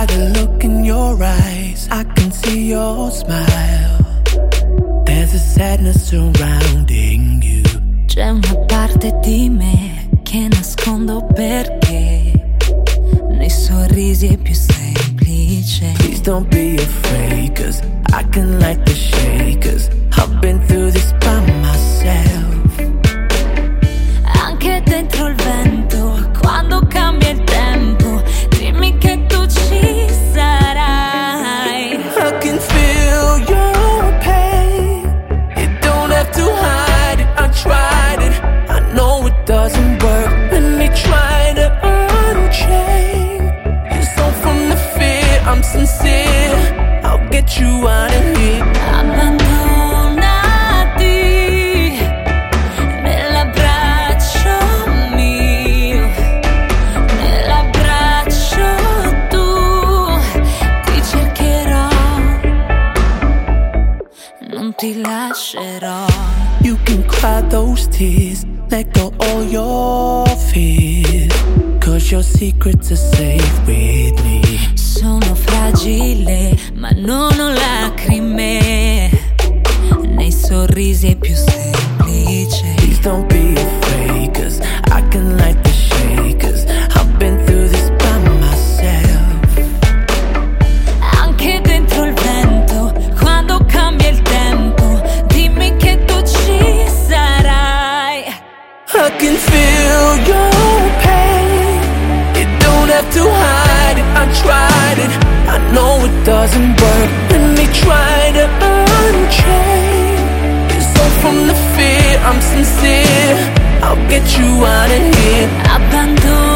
by the look in your eyes, I can see your smile. There's a sadness surrounding you. C'è una parte di me che nascondo perché nei sorrisi è più semplice. Please don't be afraid, 'cause I can light the shakers. I've been through this by myself. Anche dentro il vento, quando cambia il tempo, dimmi che tu ci sarai. I can feel your pain. You don't have to hide it. I tried it. I know it doesn't work. Let me try to unchain you. So from the fear, I'm sincere. I'll get you out of here. Abbandonati nell'abbraccio mio, nell'abbraccio tu, ti cercherò, non ti lascerò. You can cry those tears, let go all your fears, 'cause your secrets are safe with me. Sono fragile, ma non ho lacrime, nei sorrisi è più semplice. Please don't be afraid, 'cause I can light the shakers. I've been through this by myself. Anche dentro il vento, quando cambia il tempo, dimmi che tu ci sarai. I can feel your pain. You don't have to hide it. I tried it. I know it doesn't work. Let me try to unchain you. So from the fear, I'm sincere. I'll get you out of here. Abbandono